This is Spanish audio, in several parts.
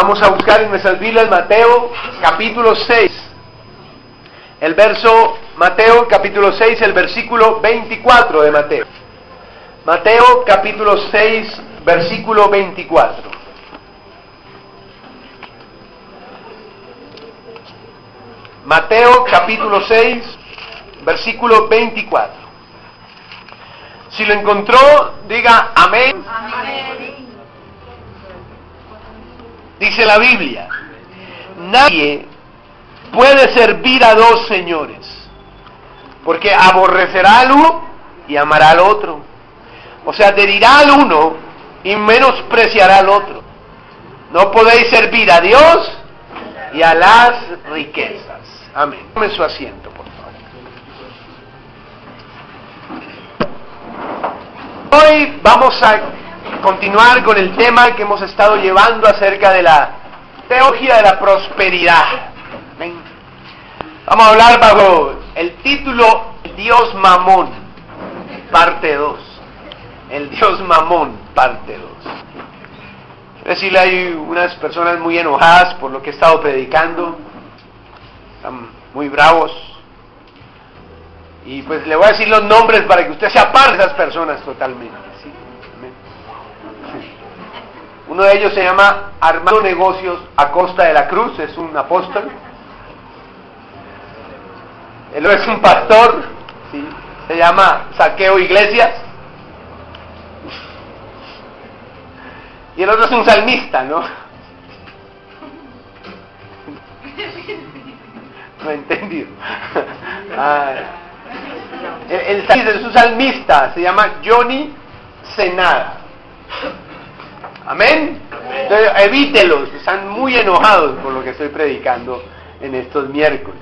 Vamos a buscar en nuestras Biblias Mateo capítulo 6. El verso, Mateo capítulo 6, el versículo 24 de Mateo. Mateo capítulo 6, versículo 24. Mateo capítulo 6, versículo 24. Si lo encontró, diga amén. Amén. Dice la Biblia: nadie puede servir a dos señores, porque aborrecerá al uno y amará al otro. O sea, adherirá al uno y menospreciará al otro. No podéis servir a Dios y a las riquezas. Amén. Tome su asiento, por favor. Hoy vamos a continuar con el tema que hemos estado llevando acerca de la teología de la prosperidad. Amén. Vamos a hablar bajo el título El Dios Mamón, parte 2. El Dios Mamón, parte 2. Es decir, hay unas personas muy enojadas por lo que he estado predicando. Están muy bravos. Y pues le voy a decir los nombres para que usted se aparte de esas personas totalmente. ¿Sí? Amén. Sí. Uno de ellos se llama Armando Negocios Acosta de la Cruz, es un apóstol. Él es un pastor, ¿sí? Se llama Saqueo Iglesias. Y el otro es un salmista, ¿no? No he entendido. El salmista es un salmista, se llama Johnny Senada. Amén. Entonces, evítelos, están muy enojados por lo que estoy predicando en estos miércoles.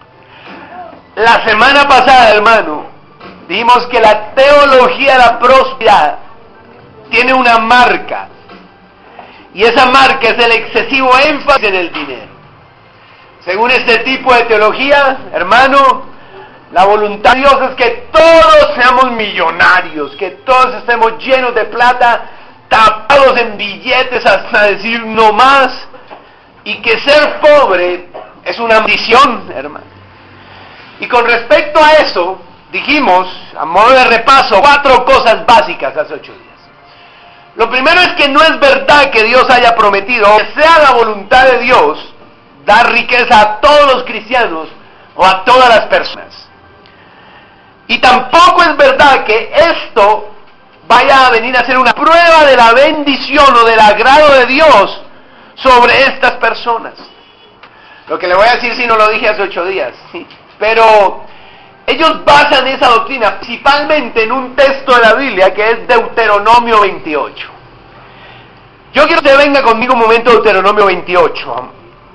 La semana pasada, hermano, dijimos que la teología de la prosperidad tiene una marca, y esa marca es el excesivo énfasis en el dinero. Según este tipo de teología, hermano, la voluntad de Dios es que todos seamos millonarios, que todos estemos llenos de plata, tapados en billetes hasta decir no más, y que ser pobre es una maldición, hermano. Y con respecto a eso, dijimos, a modo de repaso, 4 cosas básicas hace 8 días. Lo primero es que no es verdad que Dios haya prometido, que sea la voluntad de Dios, dar riqueza a todos los cristianos o a todas las personas. Y tampoco es verdad que esto vaya a venir a ser una prueba de la bendición o del agrado de Dios sobre estas personas. Lo que le voy a decir si no lo dije hace 8 días, ¿sí? Pero ellos basan esa doctrina principalmente en un texto de la Biblia que es Deuteronomio 28. Yo quiero que venga conmigo un momento a Deuteronomio 28.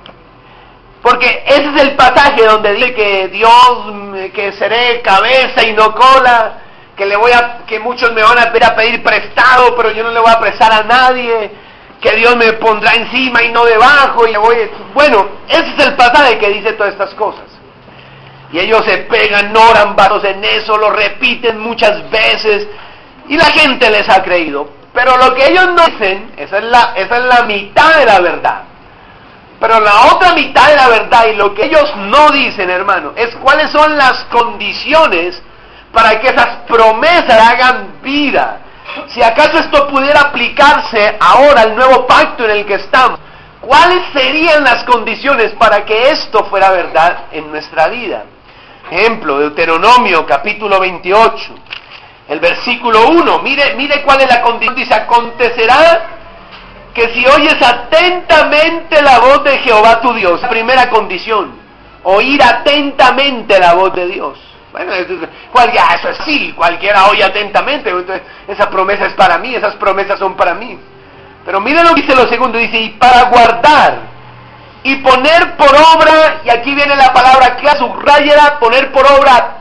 Porque ese es el pasaje donde dice que Dios, que seré cabeza y no cola, que muchos me van a pedir prestado, pero yo no le voy a prestar a nadie, que Dios me pondrá encima y no debajo, bueno, ese es el pasaje que dice todas estas cosas. Y ellos se pegan, oran varos en eso, lo repiten muchas veces, y la gente les ha creído. Pero lo que ellos no dicen, esa es la mitad de la verdad. Pero la otra mitad de la verdad, y lo que ellos no dicen, hermano, es cuáles son las condiciones para que esas promesas hagan vida. Si acaso esto pudiera aplicarse ahora al nuevo pacto en el que estamos, ¿cuáles serían las condiciones para que esto fuera verdad en nuestra vida? Ejemplo, Deuteronomio capítulo 28, el versículo 1, mire cuál es la condición. Dice: acontecerá que si oyes atentamente la voz de Jehová tu Dios. La primera condición, oír atentamente la voz de Dios. Bueno, eso es sí, cualquiera oye atentamente, entonces esa promesa es para mí, esas promesas son para mí. Pero miren lo que dice lo segundo, dice: y para guardar y poner por obra, y aquí viene la palabra clave, subrayada, poner por obra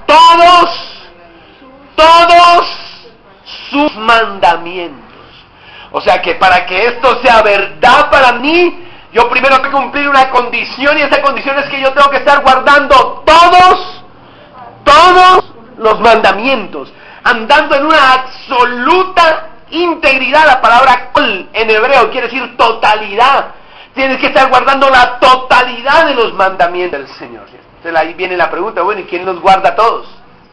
todos sus mandamientos. O sea que para que esto sea verdad para mí, yo primero tengo que cumplir una condición, y esa condición es que yo tengo que estar guardando todos los mandamientos, andando en una absoluta integridad. La palabra kol en hebreo quiere decir totalidad, Tienes que estar guardando la totalidad de los mandamientos del Señor. Entonces ahí viene la pregunta, bueno, ¿y quién los guarda todos?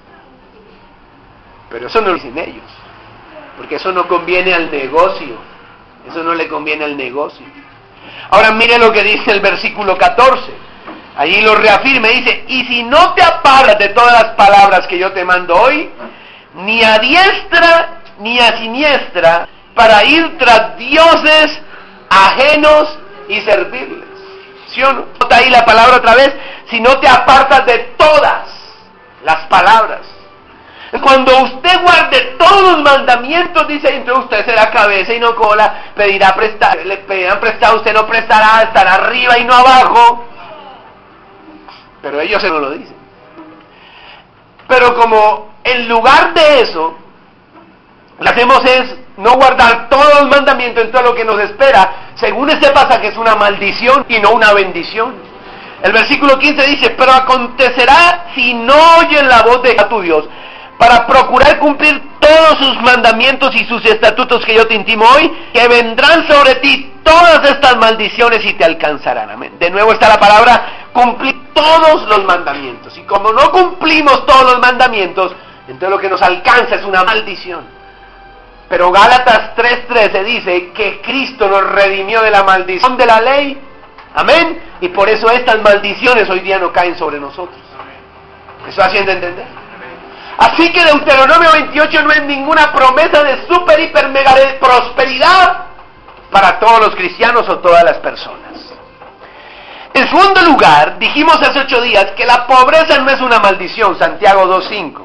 Pero eso no lo dicen ellos, porque eso no conviene al negocio, eso no le conviene al negocio. Ahora mire lo que dice el versículo 14, allí lo reafirma, dice, y si no te apartas de todas las palabras que yo te mando hoy, ni a diestra ni a siniestra, para ir tras dioses ajenos y servirles. ¿Sí o no? Nota ahí la palabra otra vez, si no te apartas de todas las palabras. Cuando usted guarde todos los mandamientos, dice, entonces usted será cabeza y no cola, pedirá prestar, le pedirán prestado, usted no prestará, estará arriba y no abajo. Pero ellos no lo dicen. Pero como en lugar de eso, lo que hacemos es no guardar todos los mandamientos, en todo lo que nos espera, según este pasaje es una maldición y no una bendición. El versículo 15 dice, pero acontecerá si no oyen la voz de tu Dios, para procurar cumplir todos sus mandamientos y sus estatutos que yo te intimo hoy, que vendrán sobre ti todas estas maldiciones y te alcanzarán. Amén. De nuevo está la palabra, cumplir todos los mandamientos. Y como no cumplimos todos los mandamientos, entonces lo que nos alcanza es una maldición. Pero Gálatas 3:13 dice que Cristo nos redimió de la maldición de la ley. Amén. Y por eso estas maldiciones hoy día no caen sobre nosotros. ¿Me estoy haciendo entender? Así que Deuteronomio 28 no es ninguna promesa de super, hiper, mega de prosperidad para todos los cristianos o todas las personas. En segundo lugar, dijimos hace 8 días que la pobreza no es una maldición, Santiago 2:5.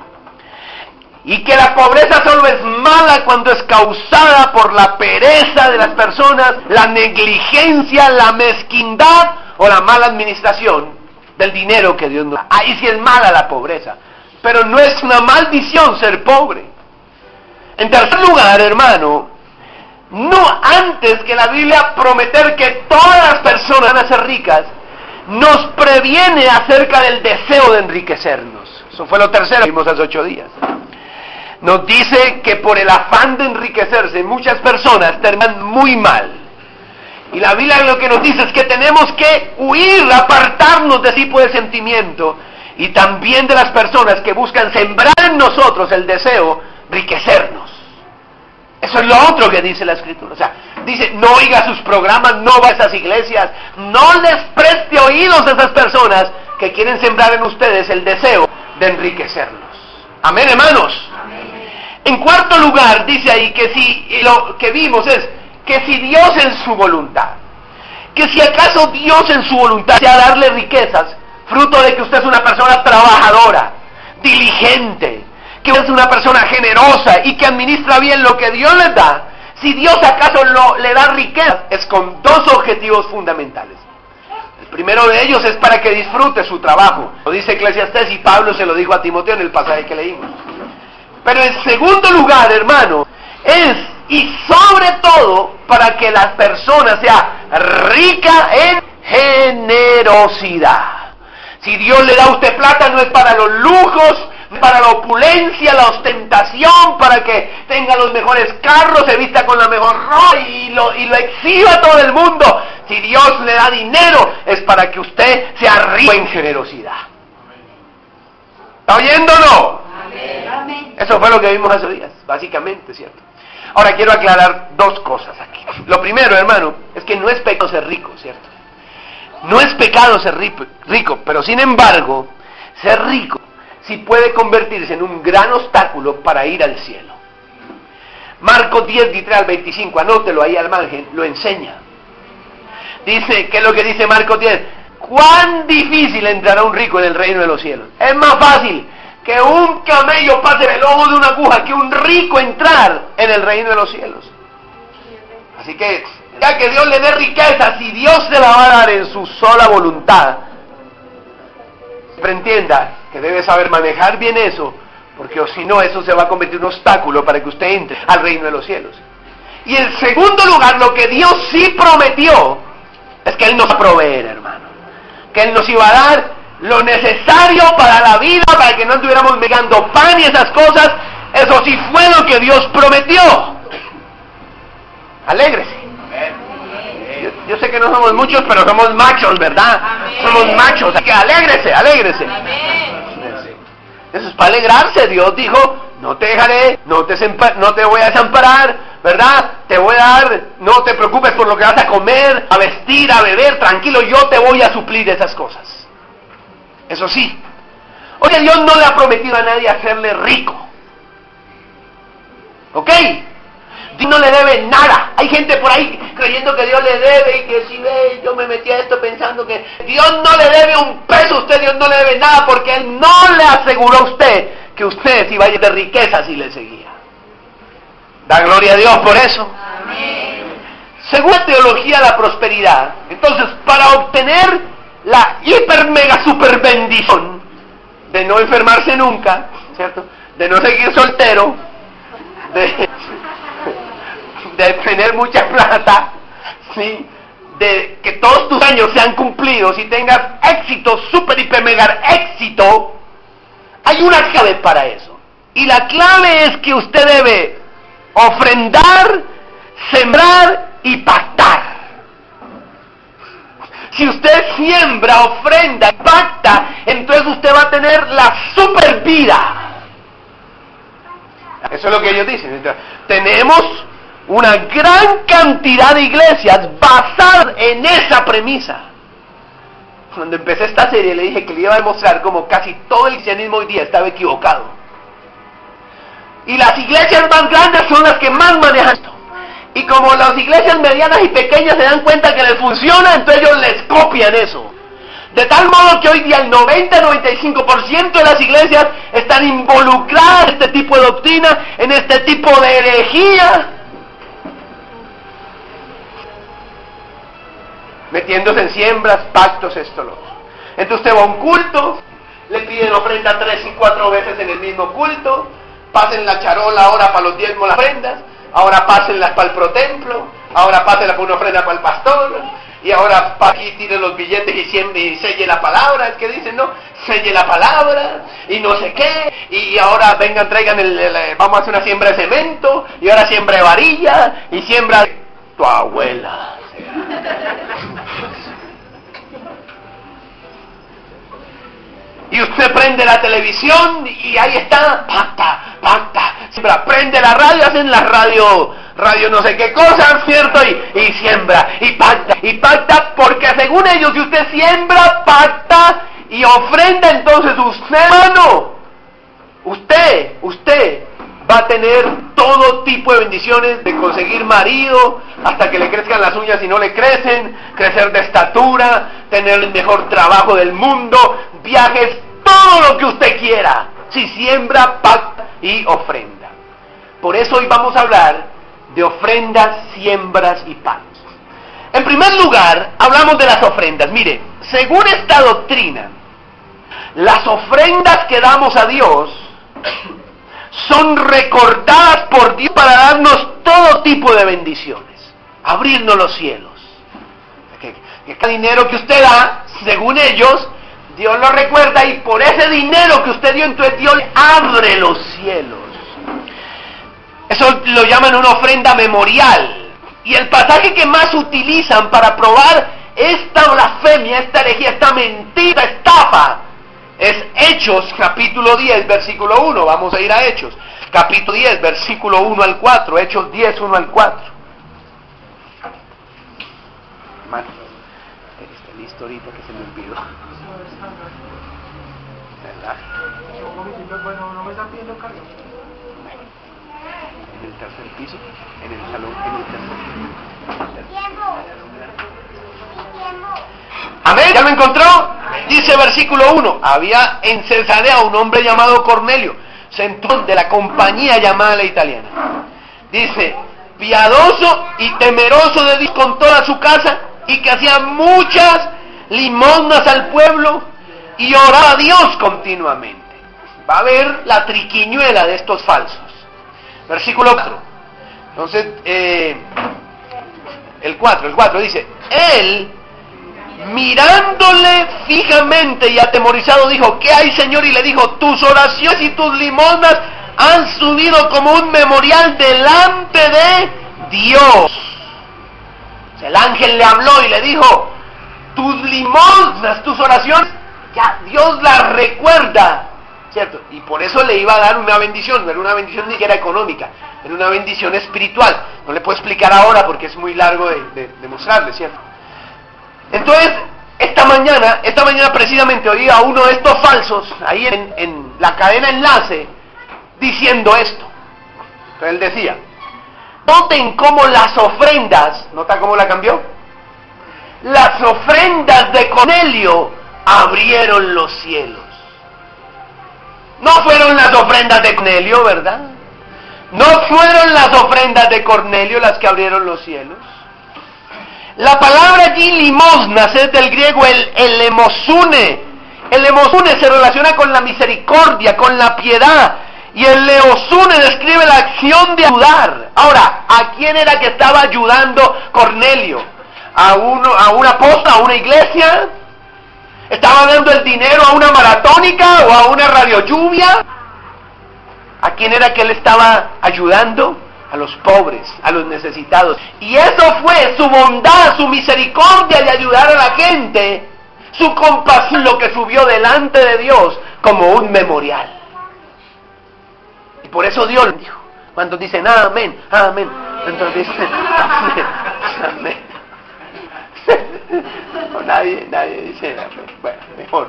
Y que la pobreza solo es mala cuando es causada por la pereza de las personas, la negligencia, la mezquindad o la mala administración del dinero que Dios nos da. Ahí sí es mala la pobreza. Pero no es una maldición ser pobre. En tercer lugar, hermano, no antes que la Biblia prometer que todas las personas van a ser ricas, nos previene acerca del deseo de enriquecernos. Eso fue lo tercero que vimos hace 8 días. Nos dice que por el afán de enriquecerse, muchas personas terminan muy mal. Y la Biblia lo que nos dice es que tenemos que huir, apartarnos de ese tipo de sentimiento, y también de las personas que buscan sembrar en nosotros el deseo de enriquecernos. Eso es lo otro que dice la Escritura. O sea, dice, no oiga sus programas, no va a esas iglesias, no les preste oídos a esas personas que quieren sembrar en ustedes el deseo de enriquecerlos. Amén, hermanos. Amén. En cuarto lugar, dice ahí que si lo que vimos es que si Dios en su voluntad, que si acaso Dios en su voluntad sea darle riquezas, fruto de que usted es una persona trabajadora, diligente, que es una persona generosa y que administra bien lo que Dios les da, si Dios acaso le da riqueza, es con 2 objetivos fundamentales. El primero de ellos es para que disfrute su trabajo. Lo dice Eclesiastés y Pablo se lo dijo a Timoteo en el pasaje que leímos. Pero en segundo lugar, hermano, es y sobre todo para que la persona sea rica en generosidad. Si Dios le da a usted plata, no es para los lujos, para la opulencia, la ostentación, para que tenga los mejores carros, se vista con la mejor ropa y lo exhiba a todo el mundo. Si Dios le da dinero, es para que usted sea rico en generosidad. ¿Está oyendo o no? Amén. Eso fue lo que vimos hace días, básicamente, ¿cierto? Ahora quiero aclarar 2 cosas aquí. Lo primero, hermano, es que no es pecado ser rico, ¿cierto? No es pecado ser rico, pero sin embargo, ser rico sí puede convertirse en un gran obstáculo para ir al cielo. Marcos 10:13-25, anótelo ahí al margen, lo enseña. Dice, ¿qué es lo que dice Marcos 10? ¿Cuán difícil entrará un rico en el reino de los cielos? Es más fácil que un camello pase el ojo de una aguja que un rico entrar en el reino de los cielos. Así que, ya que Dios le dé riqueza, si Dios se la va a dar en su sola voluntad, siempre entienda que debe saber manejar bien eso, porque o si no, eso se va a convertir en un obstáculo para que usted entre al reino de los cielos. Y en segundo lugar, lo que Dios sí prometió es que Él nos va a proveer, hermano, que Él nos iba a dar lo necesario para la vida, para que no estuviéramos megando pan y esas cosas. Eso sí fue lo que Dios prometió. Alégrese. Yo sé que no somos muchos, pero somos machos, ¿verdad? Amén. Somos machos, así que alégrese, alégrese. Amén. Eso es para alegrarse. Dios dijo, no te dejaré, no te voy a desamparar, ¿verdad? Te voy a dar, no te preocupes por lo que vas a comer, a vestir, a beber, tranquilo, yo te voy a suplir esas cosas. Eso sí. Oye, Dios no le ha prometido a nadie hacerle rico. ¿Ok? Dios no le debe nada. Hay gente por ahí creyendo que Dios le debe y que si ve, yo me metí a esto pensando que Dios no le debe un peso a usted, Dios no le debe nada, porque Él no le aseguró a usted que usted se iba a ir de riqueza si le seguía. Da gloria a Dios por eso. Amén. Según la teología de la prosperidad, entonces para obtener la hiper mega super bendición de no enfermarse nunca, ¿cierto? De no seguir soltero, de tener mucha plata, ¿sí? De que todos tus años sean cumplidos y tengas éxito, super hiper mega éxito, hay una clave para eso. Y la clave es que usted debe ofrendar, sembrar y pactar. Si usted siembra, ofrenda y pacta, entonces usted va a tener la super vida. Eso es lo que ellos dicen. Tenemos una gran cantidad de iglesias basadas en esa premisa. Cuando empecé esta serie le dije que le iba a demostrar cómo casi todo el cristianismo hoy día estaba equivocado. Y las iglesias más grandes son las que más manejan esto. Y como las iglesias medianas y pequeñas se dan cuenta que les funciona, entonces ellos les copian eso. De tal modo que hoy día el 90-95% de las iglesias están involucradas en este tipo de doctrina, en este tipo de herejía, metiéndose en siembras, pactos, esto, lo otro. Entonces usted va a un culto, le piden ofrenda 3 y 4 veces en el mismo culto, pasen la charola ahora para los diezmos, las ofrendas, ahora pásenlas para el protemplo, ahora pásenlas para una ofrenda para el pastor, y ahora para aquí tiren los billetes y selle la palabra, es que dicen, ¿no? Selle la palabra, y no sé qué, y ahora vengan, traigan vamos a hacer una siembra de cemento, y ahora siembra de varilla, y siembra de tu abuela. Y usted prende la televisión y ahí está, pacta, siembra, prende la radio, hacen la radio no sé qué cosa, ¿cierto? Y siembra, y pacta, porque según ellos, si usted siembra, pacta y ofrenda, entonces usted, hermano, usted va a tener todo tipo de bendiciones, de conseguir marido, hasta que le crezcan las uñas y no le crecen, crecer de estatura, tener el mejor trabajo del mundo, viajes, todo lo que usted quiera, si siembra, pacta y ofrenda. Por eso hoy vamos a hablar de ofrendas, siembras y pactos. En primer lugar, hablamos de las ofrendas. Mire, según esta doctrina, las ofrendas que damos a Dios son recordadas por Dios para darnos todo tipo de bendiciones, abrirnos los cielos. Que cada dinero que usted da, según ellos, Dios lo recuerda, y por ese dinero que usted dio, entonces Dios le abre los cielos. Eso lo llaman una ofrenda memorial. Y el pasaje que más utilizan para probar esta blasfemia, esta herejía, esta mentira, estafa, es Hechos, capítulo 10, versículo 1. Vamos a ir a Hechos, capítulo 10, versículo 1 al 4. Hechos 10, 1 al 4. Hermano, está listo ahorita que se me olvidó. ¿Verdad? Bueno, no me están pidiendo carga. En el tercer piso, en el salón, en el tercer piso. Amén, ¿ya lo encontró? Dice versículo 1, había en Cesarea un hombre llamado Cornelio, centurión de la compañía llamada la italiana. Dice, piadoso y temeroso de Dios con toda su casa, y que hacía muchas limosnas al pueblo, y oraba a Dios continuamente. Va a ver la triquiñuela de estos falsos. Versículo 4. Entonces, el 4 dice, él, mirándole fijamente y atemorizado, dijo, ¿qué hay, Señor? Y le dijo, tus oraciones y tus limosnas han subido como un memorial delante de Dios. El ángel le habló y le dijo, tus limosnas, tus oraciones, ya Dios las recuerda, ¿cierto? Y por eso le iba a dar una bendición, no era una bendición ni siquiera económica, era una bendición espiritual. No le puedo explicar ahora porque es muy largo de mostrarle, ¿cierto? Entonces, esta mañana precisamente oí a uno de estos falsos, ahí en la cadena enlace, diciendo esto. Entonces él decía, noten cómo las ofrendas, ¿nota cómo la cambió? Las ofrendas de Cornelio abrieron los cielos. No fueron las ofrendas de Cornelio, ¿verdad? No fueron las ofrendas de Cornelio las que abrieron los cielos. La palabra allí limosnas es del griego el elemosune. El elemosune se relaciona con la misericordia, con la piedad. Y el leosune describe la acción de ayudar. Ahora, ¿a quién era que estaba ayudando Cornelio? ¿A un apóstol, a una iglesia? ¿Estaba dando el dinero a una maratónica o a una radio lluvia? ¿A quién era que él estaba ayudando? A los pobres, a los necesitados. Y eso fue su bondad, su misericordia de ayudar a la gente, su compasión, lo que subió delante de Dios como un memorial. Y por eso Dios dijo, cuando dicen amén, amén, entonces dicen amén, amén. No, nadie dice amén. Bueno, mejor.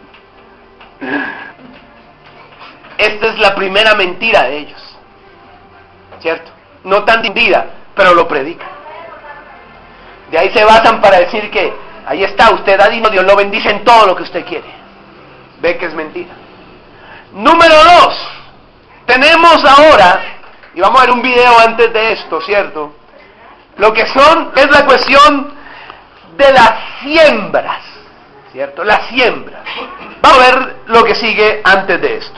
Esta es la primera mentira de ellos, ¿cierto? No tan entendida, pero lo predican. De ahí se basan para decir que ahí está, usted da dinero, Dios lo bendice en todo lo que usted quiere. Ve que es mentira. Número 2, tenemos ahora, y vamos a ver un video antes de esto, ¿cierto? Lo que es la cuestión de las siembras, ¿cierto? Las siembras. Vamos a ver lo que sigue antes de esto.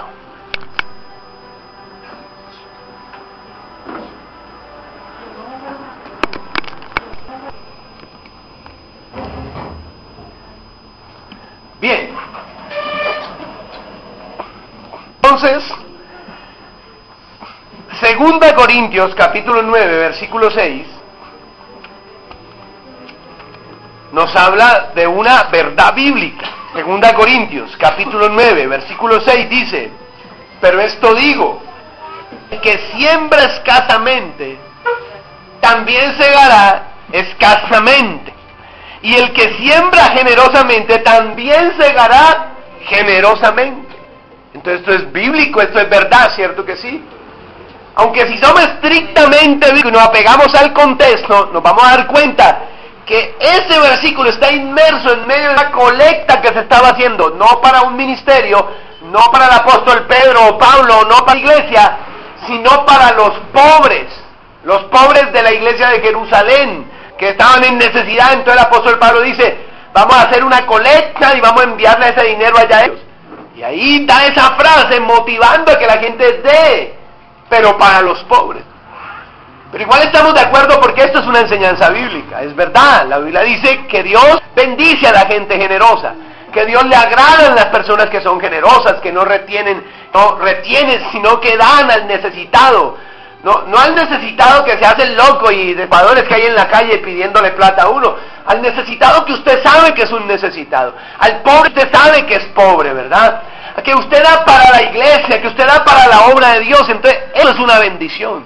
Bien. Entonces, 2 Corintios capítulo 9, versículo 6, nos habla de una verdad bíblica. 2 Corintios capítulo 9, versículo 6 dice, pero esto digo, el que siembra escasamente, también segará escasamente. Y el que siembra generosamente, también segará generosamente. Entonces esto es bíblico, esto es verdad, ¿cierto que sí? Aunque si somos estrictamente bíblicos y nos apegamos al contexto, nos vamos a dar cuenta que ese versículo está inmerso en medio de una colecta que se estaba haciendo, no para un ministerio, no para el apóstol Pedro o Pablo, no para la iglesia, sino para los pobres de la iglesia de Jerusalén, que estaban en necesidad. Entonces el apóstol Pablo dice, vamos a hacer una colecta y vamos a enviarle ese dinero allá a ellos. Y ahí está esa frase motivando a que la gente dé, pero para los pobres. Pero igual estamos de acuerdo porque esto es una enseñanza bíblica, es verdad. La Biblia dice que Dios bendice a la gente generosa, que Dios le agrada a las personas que son generosas, que no retienen, sino que dan al necesitado. No al necesitado que se hace el loco y de padores que hay en la calle pidiéndole plata a uno. Al necesitado que usted sabe que es un necesitado. Al pobre usted sabe que es pobre, ¿verdad? A que usted da para la iglesia, que usted da para la obra de Dios. Entonces, eso es una bendición.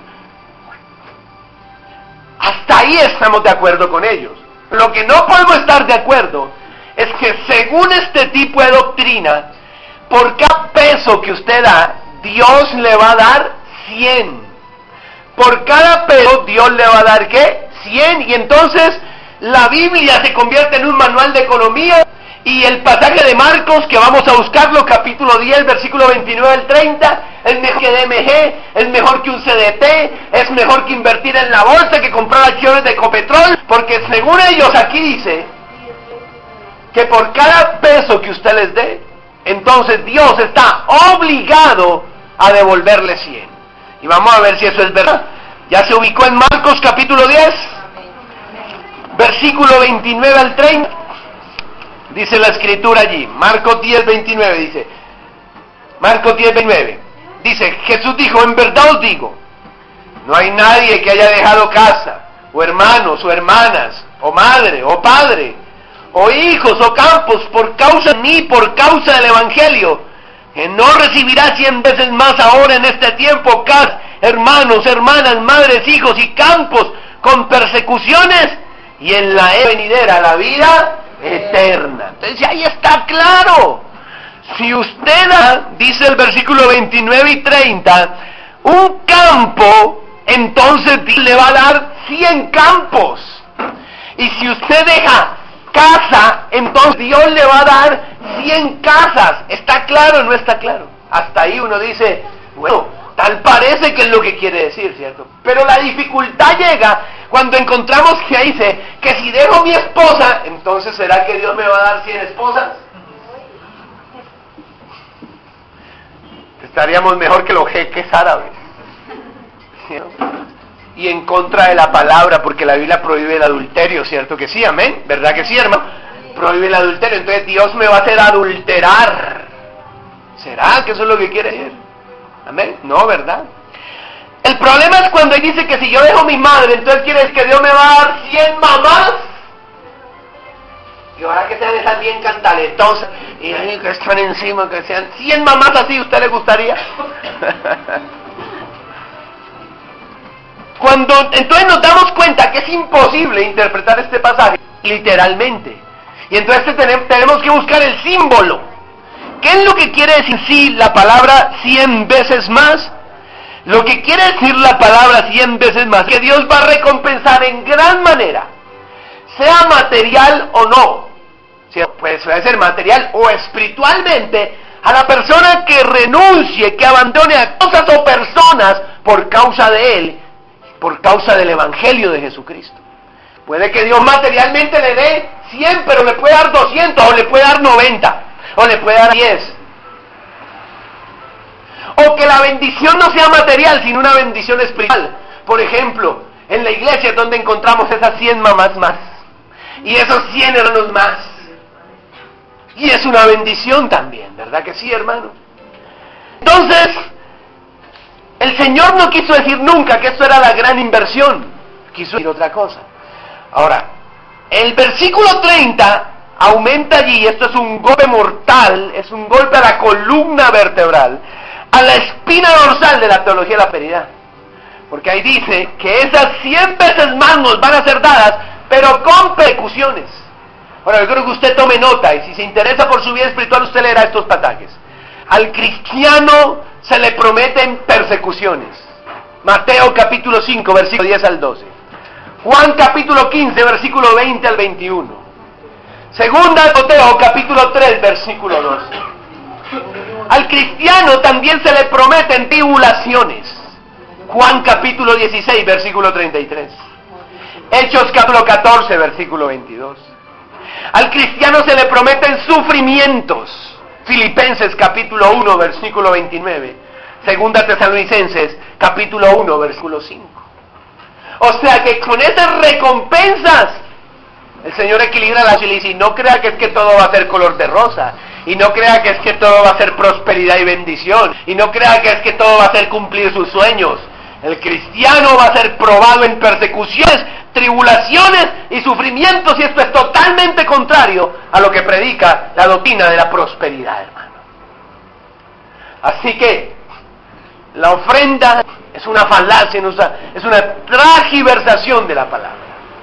Hasta ahí estamos de acuerdo con ellos. Lo que no podemos estar de acuerdo es que según este tipo de doctrina, por cada peso que usted da, Dios le va a dar 100. Por cada peso Dios le va a dar ¿qué? 100. Y entonces la Biblia se convierte en un manual de economía. Y el pasaje de Marcos, que vamos a buscarlo, capítulo 10, versículo 29 al 30, es mejor que DMG, es mejor que un CDT, es mejor que invertir en la bolsa, que comprar acciones de Ecopetrol, porque según ellos aquí dice que por cada peso que usted les dé, entonces Dios está obligado a devolverle 100. Y vamos a ver si eso es verdad. Ya se ubicó en Marcos capítulo 10, versículo 29 al 30. Dice la escritura allí, Marcos 10, 29 dice, Marcos 10, 29, dice, Jesús dijo, en verdad os digo, no hay nadie que haya dejado casa, o hermanos, o hermanas, o madre, o padre, o hijos, o campos, por causa de mí, por causa del Evangelio, que no recibirá 100 veces más ahora en este tiempo, hermanos, hermanas, madres, hijos y campos, con persecuciones, y en la era venidera la vida eterna. Entonces ahí está claro. Si usted da, dice el versículo 29 y 30, un campo, entonces Dios le va a dar 100 campos. Y si usted deja casa, entonces Dios le va a dar 100 casas. ¿Está claro o no está claro? Hasta ahí uno dice, bueno, tal parece que es lo que quiere decir, ¿cierto? Pero la dificultad llega cuando encontramos que ahí dice que si dejo mi esposa, entonces ¿será que Dios me va a dar 100 esposas? Estaríamos mejor que los jeques árabes. Y en contra de la palabra, porque la Biblia prohíbe el adulterio, ¿cierto que sí? Amén, ¿verdad que sí, hermano? Prohíbe el adulterio, entonces Dios me va a hacer adulterar. ¿Será que eso es lo que quiere decir? Amén, no, ¿verdad? El problema es cuando él dice que si yo dejo mi madre, entonces quiere decir que Dios me va a dar 100 mamás. Y ahora que sean esas bien cantaletosas, y ahí que están encima, que sean 100 mamás así, ¿a usted le gustaría? Entonces nos damos cuenta que es imposible interpretar este pasaje literalmente. Y entonces tenemos que buscar el símbolo. ¿Qué es lo que quiere decir sí la palabra 100 veces más? Lo que quiere decir la palabra 100 veces más, que Dios va a recompensar en gran manera, sea material o no. Pues puede ser material o espiritualmente, a la persona que renuncie, que abandone a cosas o personas por causa de Él, por causa del Evangelio de Jesucristo. Puede que Dios materialmente le dé 100, pero le puede dar 200, o le puede dar 90, o le puede dar 10. O que la bendición no sea material, sino una bendición espiritual. Por ejemplo, en la iglesia es donde encontramos esas 100 mamás más, y esos 100 hermanos más. Y es una bendición también, ¿verdad que sí, hermano? Entonces, el Señor no quiso decir nunca que esto era la gran inversión, quiso decir otra cosa. Ahora, el versículo 30 aumenta allí, esto es un golpe mortal, es un golpe a la columna vertebral, a la espina dorsal de la teología de la prosperidad. Porque ahí dice que esas 100 veces más nos van a ser dadas, pero con persecuciones. Ahora, yo creo que usted tome nota, y si se interesa por su vida espiritual, usted leerá estos pasajes. Al cristiano se le prometen persecuciones. Mateo capítulo 5, versículo 10 al 12. Juan capítulo 15, versículo 20 al 21. Segunda de Timoteo capítulo 3, versículo 12. Al cristiano también se le prometen tribulaciones. Juan capítulo 16, versículo 33. Hechos capítulo 14, versículo 22. Al cristiano se le prometen sufrimientos. Filipenses capítulo 1, versículo 29. Segunda Tesalonicenses capítulo 1, versículo 5. O sea que con esas recompensas el Señor equilibra la situación y dice, no crea que es que todo va a ser color de rosa, y no crea que es que todo va a ser prosperidad y bendición, y no crea que es que todo va a ser cumplir sus sueños. El cristiano va a ser probado en persecuciones, tribulaciones y sufrimientos, y esto es totalmente contrario a lo que predica la doctrina de la prosperidad, hermano. Así que la ofrenda es una falacia, es una transgiversación de la palabra.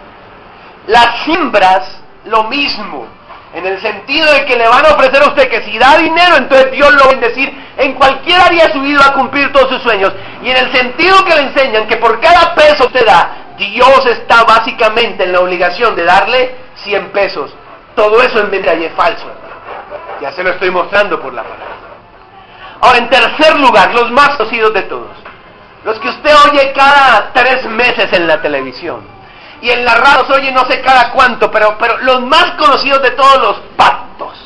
Las siembras, lo mismo, en el sentido de que le van a ofrecer a usted que si da dinero, entonces Dios lo va a bendecir en cualquier área de su vida, va a cumplir todos sus sueños. Y en el sentido que le enseñan que por cada peso usted da, Dios está básicamente en la obligación de darle 100 pesos. Todo eso es mentira y es falso. Ya se lo estoy mostrando por la palabra. Ahora, en tercer lugar, los más conocidos de todos. Los que usted oye cada 3 meses en la televisión. Y en la radio se oye no sé cada cuánto, pero los más conocidos de todos, los pactos.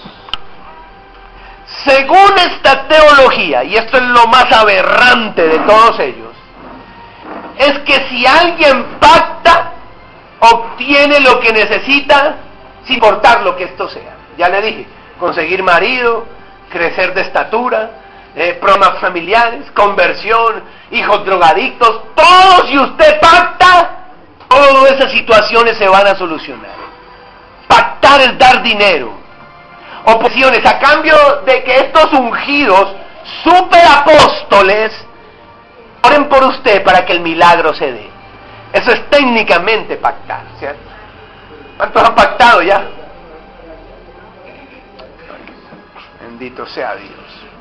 Según esta teología, y esto es lo más aberrante de todos ellos, es que si alguien pacta, obtiene lo que necesita, sin importar lo que esto sea. Ya le dije, conseguir marido, crecer de estatura, problemas familiares, conversión, hijos drogadictos, todo si usted pacta, Todas esas situaciones se van a solucionar. Pactar es dar dinero, oposiciones, a cambio de que estos ungidos superapóstoles oren por usted para que el milagro se dé. Eso es técnicamente pactar, ¿cierto? ¿Cuántos han pactado ya? Bendito sea Dios.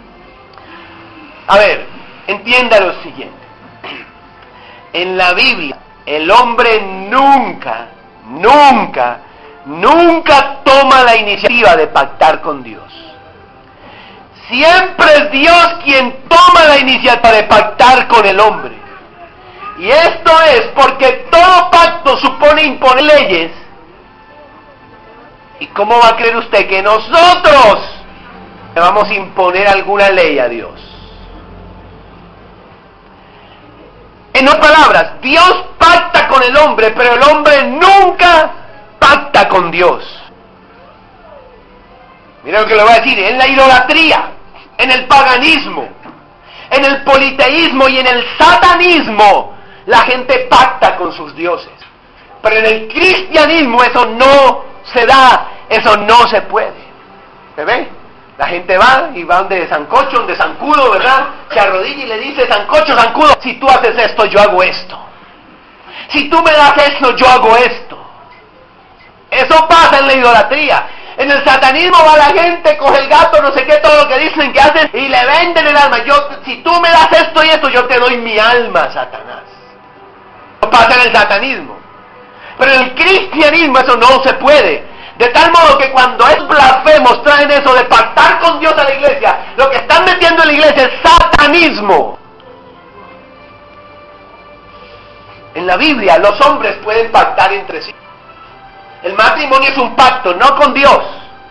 A ver, entienda lo siguiente. En la Biblia, el hombre nunca toma la iniciativa de pactar con Dios. Siempre es Dios quien toma la iniciativa de pactar con el hombre. Y esto es porque todo pacto supone imponer leyes. ¿Y cómo va a creer usted que nosotros le vamos a imponer alguna ley a Dios? En otras palabras, Dios pacta con el hombre, pero el hombre nunca pacta con Dios. Miren lo que le voy a decir: en la idolatría, en el paganismo, en el politeísmo y en el satanismo, la gente pacta con sus dioses. Pero en el cristianismo eso no se da, eso no se puede. ¿Se ve? La gente va y va donde Sancocho, donde Zancudo, ¿verdad? Se arrodilla y le dice: Sancocho, Zancudo, si tú haces esto, yo hago esto. Si tú me das esto, yo hago esto. Eso pasa en la idolatría. En el satanismo va la gente, coge el gato, no sé qué, todo lo que dicen que hacen, y le venden el alma. Si tú me das esto y esto, yo te doy mi alma, Satanás. Eso pasa en el satanismo. Pero en el cristianismo eso no se puede. De tal modo que cuando es blasfemos traen eso de pactar con Dios a la iglesia, lo que están metiendo en la iglesia es satanismo. En la Biblia los hombres pueden pactar entre sí. El matrimonio es un pacto, no con Dios,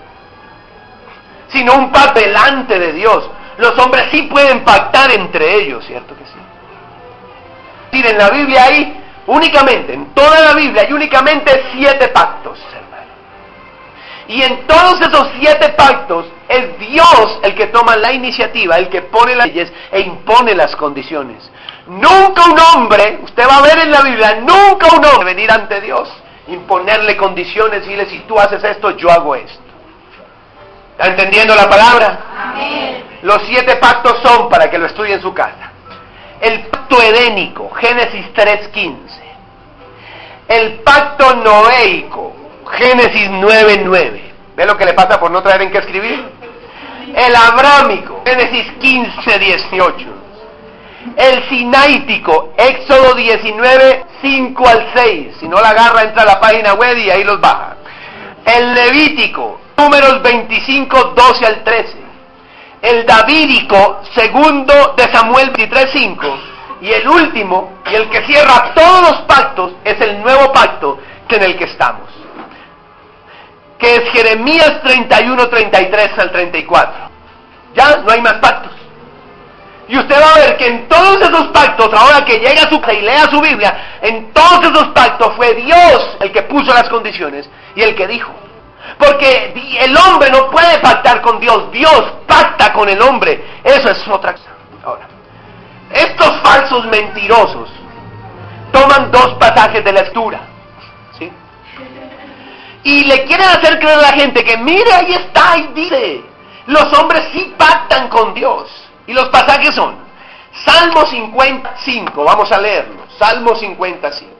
sino un pacto delante de Dios. Los hombres sí pueden pactar entre ellos, ¿cierto que sí? En la Biblia hay únicamente, en toda la Biblia hay únicamente 7 pactos, hermano. Y en todos esos 7 pactos es Dios el que toma la iniciativa, el que pone las leyes e impone las condiciones. Nunca un hombre, usted va a ver en la Biblia, nunca un hombre venir ante Dios, imponerle condiciones y decirle: si tú haces esto, yo hago esto. ¿Está entendiendo la palabra? Amén. Los 7 pactos son, para que lo estudie en su casa: el pacto edénico, Génesis 3:15. El pacto noéico, Génesis 9:9. ¿Ve lo que le pasa por no traer en qué escribir? El abrámico, Génesis 15:18. El sinaítico, Éxodo 19:5-6. Si no la agarra, entra a la página web y ahí los baja. El levítico, Números 25:12-13. El davídico, segundo de Samuel 23:5. Y el último, y el que cierra todos los pactos, es el nuevo pacto en el que estamos, que es Jeremías 31:33-34. Ya no hay más pactos. Y usted va a ver que en todos esos pactos, ahora que llega a su casa y lea su Biblia, en todos esos pactos fue Dios el que puso las condiciones y el que dijo. Porque el hombre no puede pactar con Dios, Dios pacta con el hombre. Eso es otra cosa. Ahora, estos falsos mentirosos toman 2 pasajes de la Escritura, ¿sí? Y le quieren hacer creer a la gente que mire, ahí está, y dice, los hombres sí pactan con Dios. Y los pasajes son Salmo 55, vamos a leerlo. Salmo 55.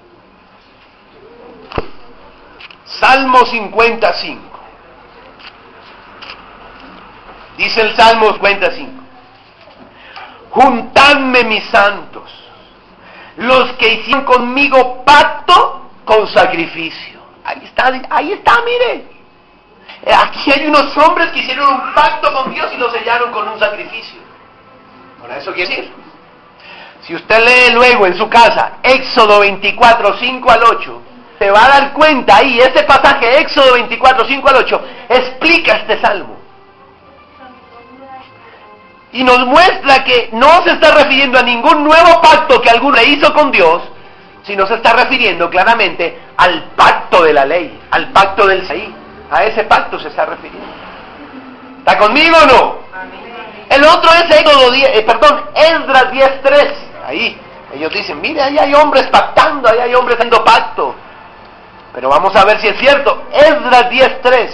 Salmo 55. Dice el Salmo 55: juntadme mis santos, los que hicieron conmigo pacto con sacrificio. Ahí está, mire. Aquí hay unos hombres que hicieron un pacto con Dios y lo sellaron con un sacrificio. Ahora, eso quiere decir, si usted lee luego en su casa Éxodo 24:5-8, se va a dar cuenta ahí, ese pasaje Éxodo 24:5-8 explica este salmo. Y nos muestra que no se está refiriendo a ningún nuevo pacto que alguno hizo con Dios, sino se está refiriendo claramente al pacto de la ley, al pacto del Sinaí. A ese pacto se está refiriendo. ¿Está conmigo o no? Amén. El otro es Esdras 10:3. Ahí, Ellos dicen, mire, ahí hay hombres pactando, ahí hay hombres haciendo pacto. Pero vamos a ver si es cierto. Esdras 10:3.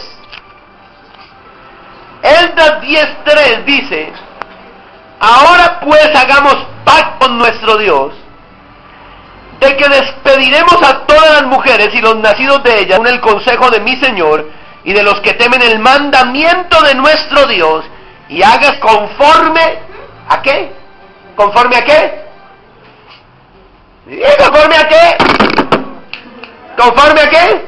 Esdras 10:3 dice, ahora pues hagamos pacto con nuestro Dios, de que despediremos a todas las mujeres y los nacidos de ellas, según el consejo de mi Señor, y de los que temen el mandamiento de nuestro Dios, y hagas conforme, ¿a qué? ¿Conforme a qué? ¿Conforme a qué? ¿Conforme a qué?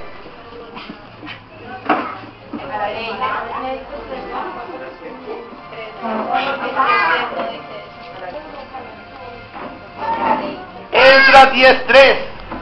Esdras 10:3.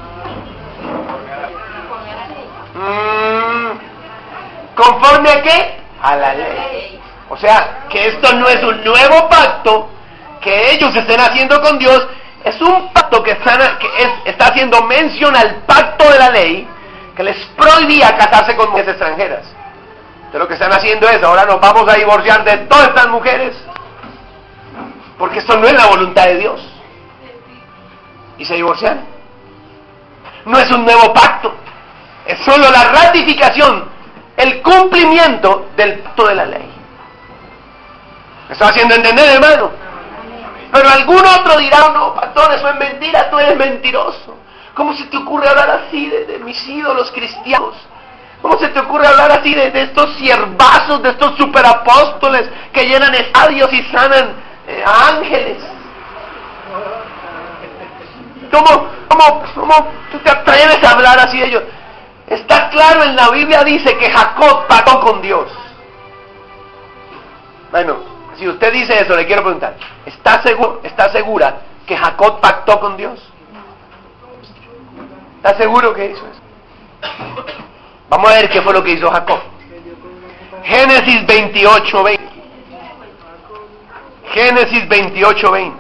¿Conforme a qué? A la ley. O sea, que esto no es un nuevo pacto que ellos estén haciendo con Dios, es un pacto que está haciendo mención al pacto de la ley que les prohibía casarse con mujeres extranjeras. Entonces lo que están haciendo es, ahora nos vamos a divorciar de todas estas mujeres, porque esto no es la voluntad de Dios. Y se divorciaron. No es un nuevo pacto, es solo la ratificación, el cumplimiento del pacto de la ley. ¿Me está haciendo entender, hermano? Pero algún otro dirá, no, pastor, eso es mentira, tú eres mentiroso. ¿Cómo se te ocurre hablar así de mis ídolos cristianos? ¿Cómo se te ocurre hablar así de estos siervazos, de estos superapóstoles que llenan estadios y sanan a ángeles? ¿Cómo tú te atreves a hablar así de ellos? Está claro, en la Biblia dice que Jacob pactó con Dios. Bueno, si usted dice eso, le quiero preguntar, ¿está segura que Jacob pactó con Dios? ¿Está seguro que hizo eso? Vamos a ver qué fue lo que hizo Jacob. Génesis 28:20. Génesis 28:20.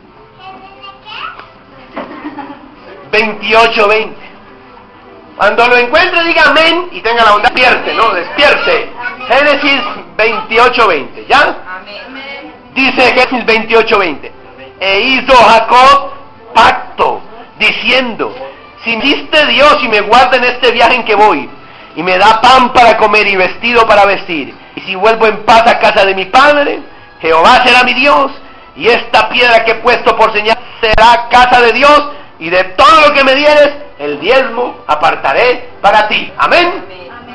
28:20. Cuando lo encuentre, diga amén y tenga la bondad. Despierte, ¿no? Despierte. Génesis 28:20. ¿Ya? Dice Génesis 28:20. E hizo Jacob pacto, diciendo, si me diste Dios y me guarda en este viaje en que voy, y me da pan para comer y vestido para vestir, y si vuelvo en paz a casa de mi padre, Jehová será mi Dios, y esta piedra que he puesto por señal será casa de Dios, y de todo lo que me dieres, el diezmo apartaré para ti. Amén.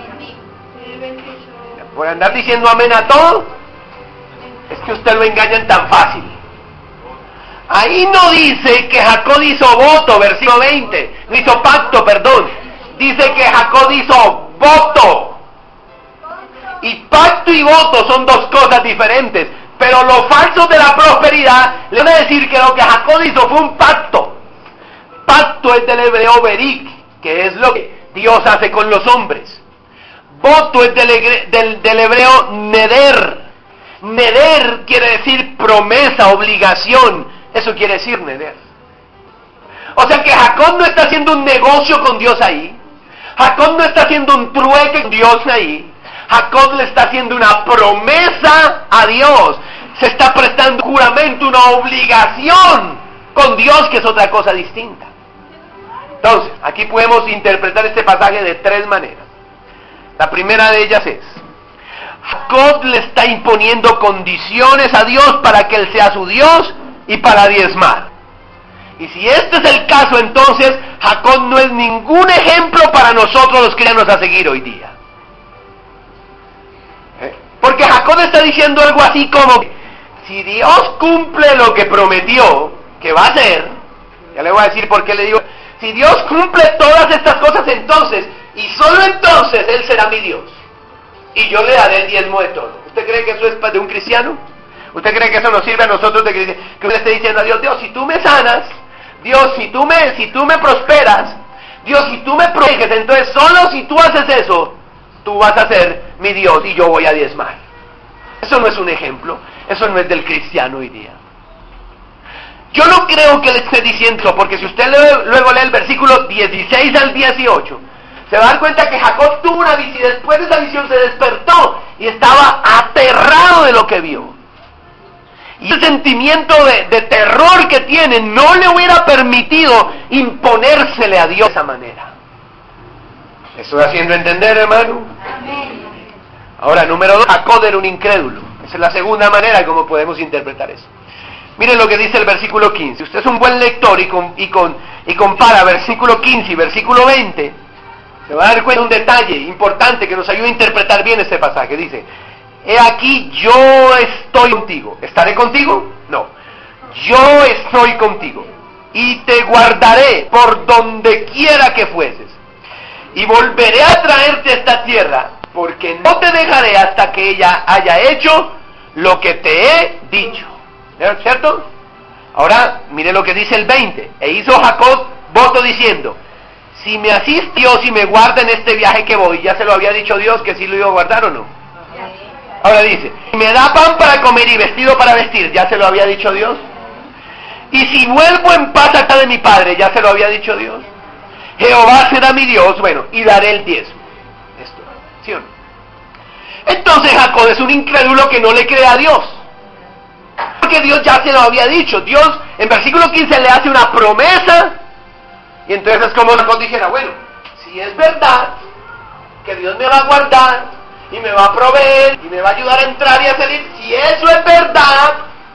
Por andar diciendo amén a todo, es que usted lo engañan tan fácil. Ahí no dice que Jacob hizo voto, versículo 20, no hizo pacto, perdón. Dice que Jacob hizo voto. Y pacto y voto son dos cosas diferentes. Pero los falsos de la prosperidad le van a decir que lo que Jacob hizo fue un pacto. Pacto es del hebreo berik, que es lo que Dios hace con los hombres. Voto es del hebreo neder. Neder quiere decir promesa, obligación. Eso quiere decir neder. O sea que Jacob no está haciendo un negocio con Dios ahí. Jacob no está haciendo un trueque con Dios ahí. Jacob le está haciendo una promesa a Dios. Se está prestando juramento, una obligación con Dios, que es otra cosa distinta. Entonces, aquí podemos interpretar este pasaje de tres maneras. La primera de ellas es, Jacob le está imponiendo condiciones a Dios para que Él sea su Dios y para diezmar. Y si este es el caso, entonces Jacob no es ningún ejemplo para nosotros los cristianos a seguir hoy día. Porque Jacob está diciendo algo así como, si Dios cumple lo que prometió que va a hacer, ya le voy a decir por qué le digo, si Dios cumple todas estas cosas, entonces, y solo entonces, Él será mi Dios. Y yo le daré el diezmo de todo. ¿Usted cree que eso es de un cristiano? ¿Usted cree que eso nos sirve a nosotros de que usted esté diciendo a Dios, Dios, si tú me sanas, Dios, si tú me prosperas, Dios, si tú me proteges, entonces solo si tú haces eso, tú vas a ser mi Dios y yo voy a diezmar? Eso no es un ejemplo, eso no es del cristiano hoy día. Yo no creo que le esté diciendo eso, porque si usted luego lee el versículo 16 al 18, se va a dar cuenta que Jacob tuvo una visión, y después de esa visión se despertó y estaba aterrado de lo que vio. Y el sentimiento de terror que tiene no le hubiera permitido imponérsele a Dios de esa manera. ¿Me estoy haciendo entender, hermano? Ahora, número 2, Jacob era un incrédulo. Esa es la segunda manera como podemos interpretar eso. Miren lo que dice el versículo 15. Usted es un buen lector y compara versículo 15 y versículo 20. Se va a dar cuenta de un detalle importante que nos ayuda a interpretar bien este pasaje. Dice: he aquí, yo estoy contigo. ¿Estaré contigo? No. Yo estoy contigo y te guardaré por donde quiera que fueses. Y volveré a traerte a esta tierra, porque no te dejaré hasta que ella haya hecho lo que te he dicho. ¿Cierto? Ahora, mire lo que dice el 20. E hizo Jacob voto diciendo: si me asiste Dios y me guarda en este viaje que voy. Ya se lo había dicho Dios que sí lo iba a guardar, ¿o no? Ahora dice: si me da pan para comer y vestido para vestir. Ya se lo había dicho Dios. Y si vuelvo en paz a casa de mi padre. Ya se lo había dicho Dios. Jehová será mi Dios, bueno, y daré el diezmo. Esto, ¿sí o no? Entonces Jacob es un incrédulo que no le cree a Dios. Porque Dios ya se lo había dicho. Dios en versículo 15 le hace una promesa. Y entonces es como Jacob dijera: bueno, si es verdad que Dios me va a guardar y me va a proveer y me va a ayudar a entrar y a salir, si eso es verdad,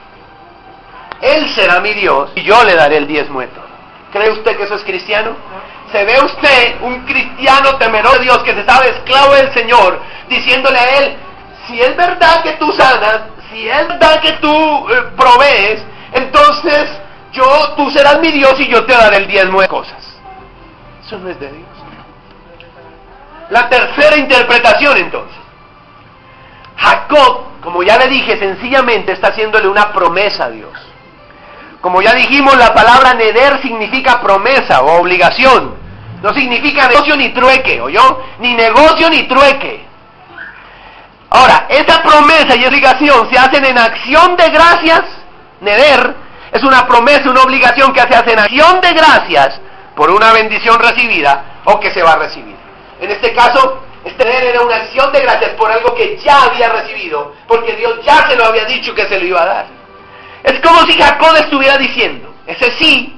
Él será mi Dios y yo le daré el diezmo de todo. ¿Cree usted que eso es cristiano? ¿Se ve usted un cristiano temeroso de Dios que se sabe esclavo del Señor, diciéndole a Él: si es verdad que tú sanas, si es verdad que tú provees, entonces tú serás mi Dios y yo te daré el diezmo de cosas? Eso no es de Dios. La tercera interpretación, entonces: Jacob, como ya le dije, sencillamente está haciéndole una promesa a Dios. Como ya dijimos, la palabra neder significa promesa o obligación. No significa negocio ni trueque, ¿oyó? Ni negocio ni trueque. Ahora, esa promesa y obligación se hacen en acción de gracias. Neder es una promesa, una obligación que se hace en acción de gracias por una bendición recibida o que se va a recibir. En este caso, neder era una acción de gracias por algo que ya había recibido, porque Dios ya se lo había dicho que se lo iba a dar. Es como si Jacob estuviera diciendo: ese sí,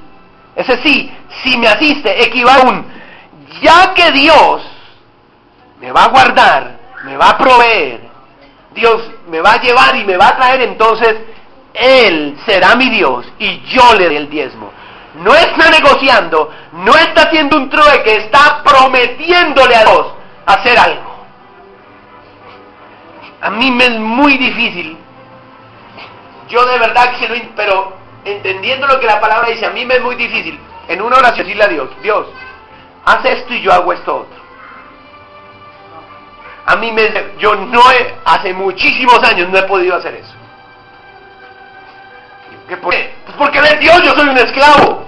si me asiste, equivale a un: ya que Dios me va a guardar, me va a proveer, Dios me va a llevar y me va a traer, entonces Él será mi Dios y yo le daré el diezmo. No está negociando, no está haciendo un trueque, está prometiéndole a Dios hacer algo. A mí me es muy difícil. Yo de verdad que pero entendiendo lo que la palabra dice, a mí me es muy difícil en una oración decirle a Dios: Dios, haz esto y yo hago esto otro. Hace muchísimos años no he podido hacer eso. ¿Por qué? Pues porque Él es Dios, yo soy un esclavo.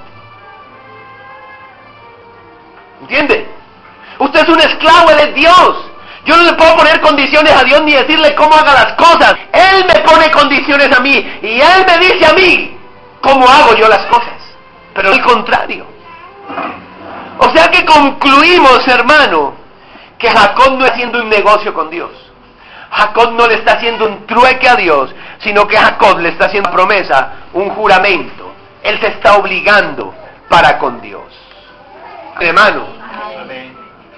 ¿Entiende? Usted es un esclavo, Él es Dios. Yo no le puedo poner condiciones a Dios ni decirle cómo haga las cosas. Él me pone condiciones a mí y Él me dice a mí cómo hago yo las cosas. Pero al contrario. O sea que concluimos, hermano, que Jacob no está haciendo un negocio con Dios. Jacob no le está haciendo un trueque a Dios, sino que Jacob le está haciendo una promesa, un juramento. Él se está obligando para con Dios. Hermano, amén.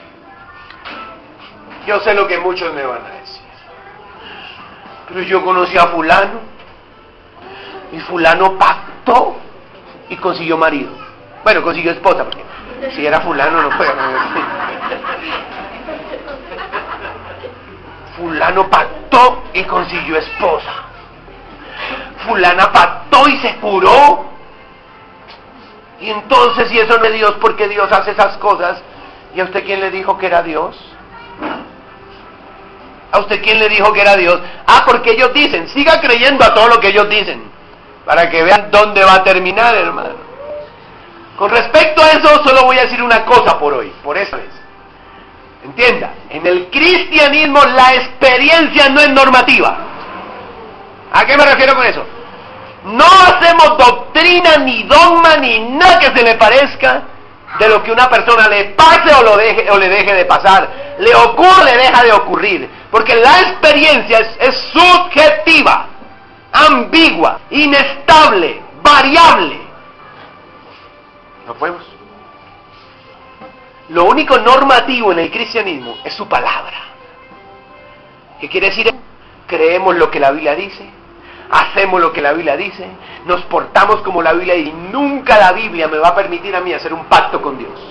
Yo sé lo que muchos me van a decir, pero yo conocí a fulano, y fulano pactó y consiguió marido. Bueno, consiguió esposa, porque si era fulano no fue. Fulano pactó y consiguió esposa. Fulana pactó y se curó. Y entonces, si eso no es Dios, ¿por qué Dios hace esas cosas? ¿Y a usted quién le dijo que era Dios? ¿A usted quién le dijo que era Dios? Porque ellos dicen. Siga creyendo a todo lo que ellos dicen, para que vean dónde va a terminar, hermano. Con respecto a eso, solo voy a decir una cosa por hoy, por esa vez. Entienda, en el cristianismo la experiencia no es normativa. ¿A qué me refiero con eso? No hacemos doctrina, ni dogma, ni nada que se le parezca de lo que una persona le pase o le deje de pasar, le ocurre, le deja de ocurrir, porque la experiencia es subjetiva. ambigua, inestable, variable. No podemos. Lo único normativo en el cristianismo es su palabra. ¿Qué quiere decir? Creemos lo que la Biblia dice, hacemos lo que la Biblia dice, nos portamos como la Biblia dice, y nunca la Biblia me va a permitir a mí hacer un pacto con Dios.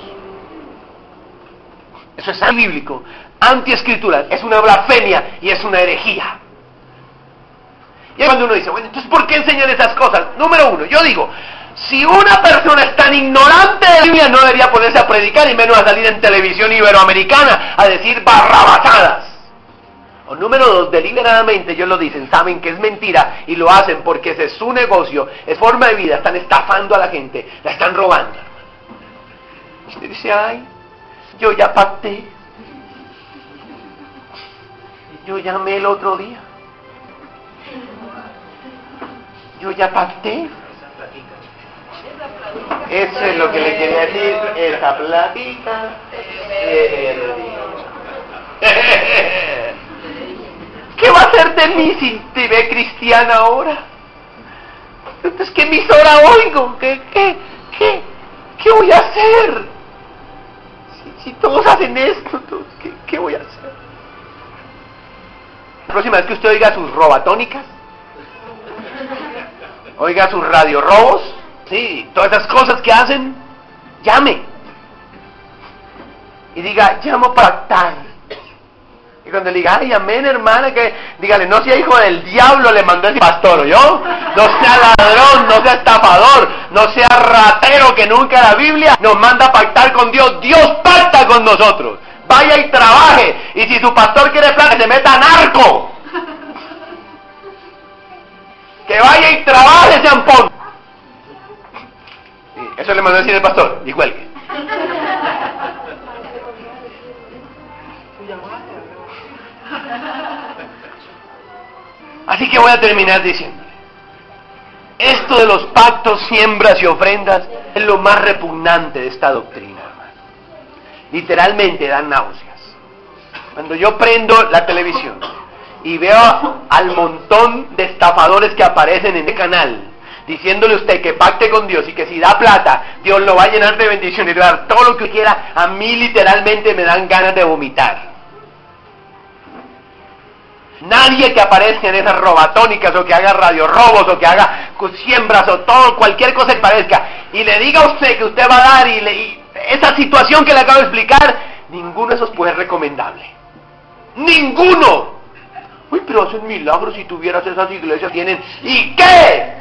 Eso es antibíblico, antiescritural, es una blasfemia y es una herejía. Y es cuando uno dice, bueno, entonces ¿por qué enseñan esas cosas? Número uno, yo digo, si una persona es tan ignorante de la Biblia, no debería ponerse a predicar y menos a salir en televisión iberoamericana a decir barrabasadas. O número dos, deliberadamente ellos lo dicen, saben que es mentira y lo hacen porque ese es su negocio, es forma de vida, están estafando a la gente, la están robando. Y usted dice, ay, yo ya pacté, yo llamé el otro día, yo ya pacté. Eso es lo que le quería decir, esa plática. ¿Qué va a hacer de mí si te ve cristiana ahora? Entonces, ¿qué emisora oigo? ¿Qué voy a hacer? Si todos hacen esto, ¿qué voy a hacer? La próxima vez que usted oiga sus robatónicas, oiga sus radiorrobos, sí, todas esas cosas que hacen, llame. Y diga, llamo para tal. Y cuando le diga, ay, amén, hermana, que dígale, no sea hijo del diablo, le mandó ese pastor, ¿yo? No sea ladrón, no sea estafador, no sea ratero que nunca la Biblia nos manda a pactar con Dios. Dios pacta con nosotros. Vaya y trabaje. Y si su pastor quiere plan, que se meta a narco. Que vaya y trabaje, Champón. Sí, eso le mandó a decir el pastor, y cuelgue. Así que voy a terminar diciéndole, esto de los pactos, siembras y ofrendas es lo más repugnante de esta doctrina, hermano. Literalmente dan náuseas. Cuando yo prendo la televisión y veo al montón de estafadores que aparecen en el canal, diciéndole a usted que pacte con Dios y que si da plata, Dios lo va a llenar de bendiciones y le va a dar todo lo que quiera, a mí literalmente me dan ganas de vomitar. Nadie que aparezca en esas robatónicas o que haga radiorrobos o que haga siembras o todo, cualquier cosa que parezca, y le diga a usted que usted va a dar y esa situación que le acabo de explicar, ninguno de esos puede ser recomendable. ¡Ninguno! Uy, pero hacen milagros si tuvieras esas iglesias, tienen... ¿Y qué?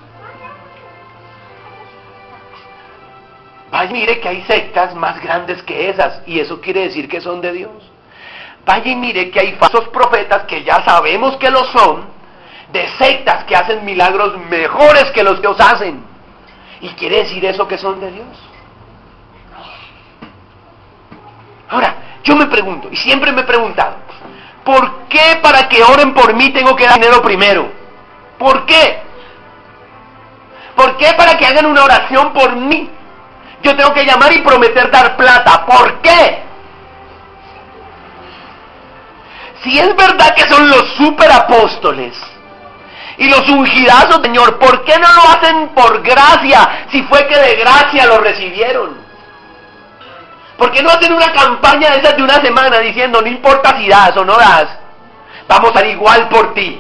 Vaya, mire que hay sectas más grandes que esas, y eso quiere decir que son de Dios. Vaya y mire que hay falsos profetas que ya sabemos que lo son, de sectas que hacen milagros mejores que los que Dios hacen. ¿Y quiere decir eso que son de Dios? Ahora, yo me pregunto, y siempre me he preguntado, ¿por qué para que oren por mí tengo que dar dinero primero? ¿Por qué? ¿Por qué para que hagan una oración por mí yo tengo que llamar y prometer dar plata? ¿Por qué? Si es verdad que son los superapóstoles y los ungidazos, Señor, ¿por qué no lo hacen por gracia? Si fue que de gracia lo recibieron. ¿Por qué no hacen una campaña de esas de una semana diciendo, no importa si das o no das, vamos a dar igual por ti?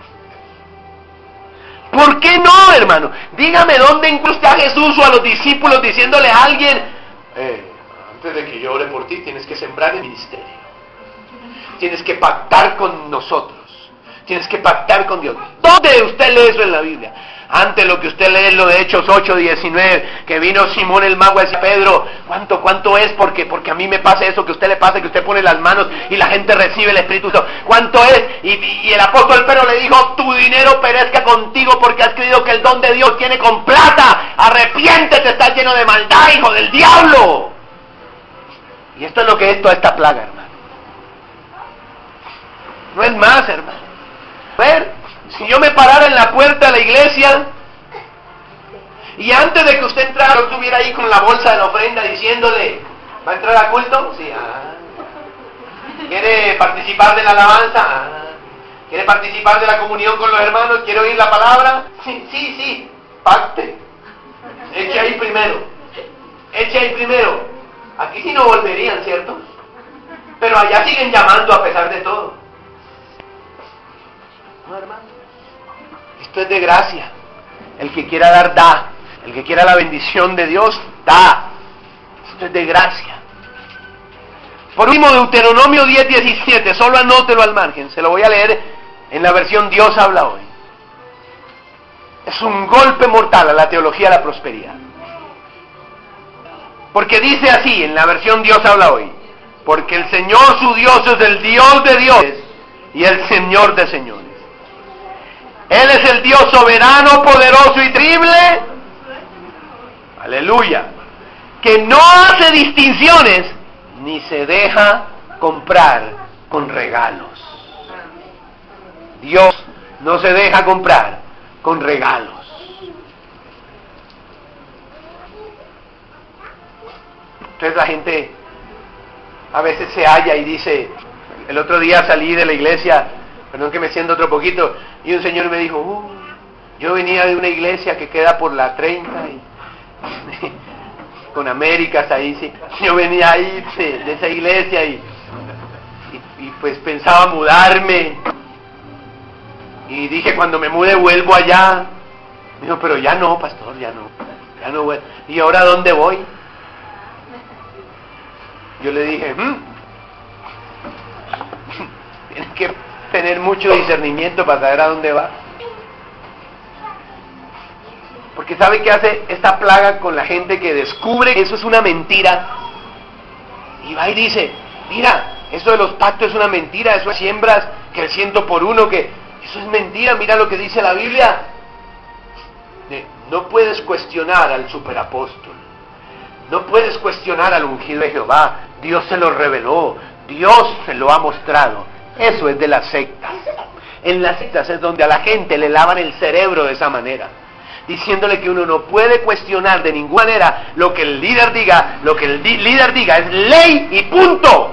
¿Por qué no, hermano? Dígame dónde encuentra a Jesús o a los discípulos diciéndole a alguien, antes de que yo ore por ti tienes que sembrar el ministerio. Tienes que pactar con nosotros. Tienes que pactar con Dios. ¿Dónde usted lee eso en la Biblia? Antes lo que usted lee es lo de Hechos 8:19, que vino Simón el mago y decía, Pedro, ¿cuánto es? Porque a mí me pasa eso, que a usted le pasa, que usted pone las manos y la gente recibe el Espíritu Santo. ¿Cuánto es? Y el apóstol Pedro le dijo, tu dinero perezca contigo porque has creído que el don de Dios tiene con plata. Arrepiéntete, estás lleno de maldad, hijo del diablo. Y esto es lo que es toda esta plaga, hermano. No es más, hermano. A ver, si yo me parara en la puerta de la iglesia y antes de que usted entrara, yo estuviera ahí con la bolsa de la ofrenda diciéndole, ¿va a entrar a culto? Sí. ¿Quiere participar de la alabanza? ¿Quiere participar de la comunión con los hermanos? ¿Quiere oír la palabra? Sí, pacte. Eche ahí primero. Aquí sí no volverían, ¿cierto? Pero allá siguen llamando a pesar de todo. No, hermano. Esto es de gracia. El que quiera dar, da. El que quiera la bendición de Dios, da. Esto es de gracia. Por último, Deuteronomio 10:17, solo anótelo al margen, se lo voy a leer en la versión Dios habla hoy. Es un golpe mortal a la teología de la prosperidad. Porque dice así en la versión Dios habla hoy: porque el Señor su Dios es el Dios de dioses y el Señor de señores. Él es el Dios soberano, poderoso y terrible. Aleluya. Que no hace distinciones ni se deja comprar con regalos. Dios no se deja comprar con regalos. Entonces la gente a veces se halla y dice, el otro día salí de la iglesia, perdón que me siento otro poquito, y un señor me dijo, yo venía de una iglesia que queda por la 30 y con Américas ahí, sí. Yo venía ahí de esa iglesia y pues pensaba mudarme. Y dije, cuando me mude vuelvo allá. Me dijo, pero ya no, pastor, ya no vuelvo. ¿Y ahora dónde voy? Yo le dije, tienes que tener mucho discernimiento para saber a dónde va. Porque ¿sabe qué hace esta plaga con la gente que descubre que eso es una mentira? Y va y dice, mira, eso de los pactos es una mentira, eso es siembras, que el 100 por 1, que eso es mentira, mira lo que dice la Biblia. No puedes cuestionar al superapóstol, no puedes cuestionar al ungido de Jehová, Dios se lo reveló, Dios se lo ha mostrado. Eso es de las sectas. En las sectas es donde a la gente le lavan el cerebro de esa manera, diciéndole que uno no puede cuestionar de ninguna manera lo que el líder diga. Lo que el líder diga es ley y punto.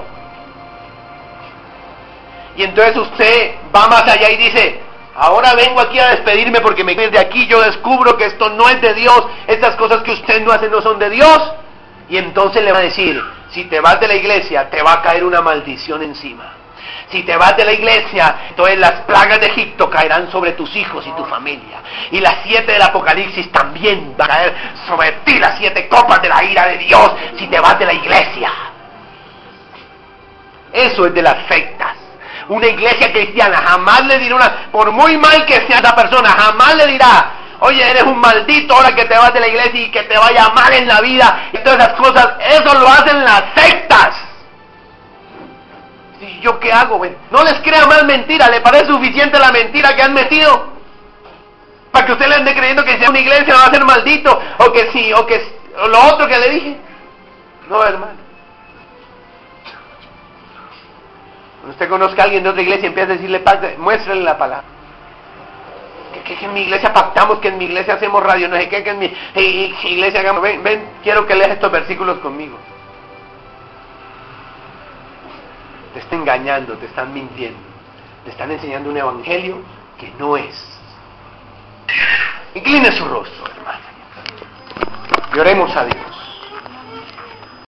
Y entonces usted va más allá y dice, ahora vengo aquí a despedirme porque desde aquí yo descubro que esto no es de Dios, estas cosas que usted no hace no son de Dios. Y entonces le va a decir, si te vas de la iglesia te va a caer una maldición encima. Si te vas de la iglesia, entonces las plagas de Egipto caerán sobre tus hijos y tu familia. Y las 7 del Apocalipsis también van a caer sobre ti, las 7 copas de la ira de Dios, si te vas de la iglesia. Eso es de las sectas. Una iglesia cristiana jamás le dirá por muy mal que sea esa persona, jamás le dirá, oye, eres un maldito ahora que te vas de la iglesia y que te vaya mal en la vida y todas esas cosas. Eso lo hacen las sectas. ¿Y yo qué hago? No les crea más mentira. ¿Le parece suficiente la mentira que han metido? Para que usted le ande creyendo que si es una iglesia va a ser maldito, o que sí, o lo otro que le dije. No, hermano. Cuando usted conozca a alguien de otra iglesia, empieza a decirle, muéstrele la palabra. Que en mi iglesia pactamos, que en mi iglesia hacemos radio, no sé qué, que en mi iglesia hagamos. Ven, quiero que leas estos versículos conmigo. Te están engañando, te están mintiendo, te están enseñando un evangelio que no es. Incline su rostro, hermano, y oremos a Dios.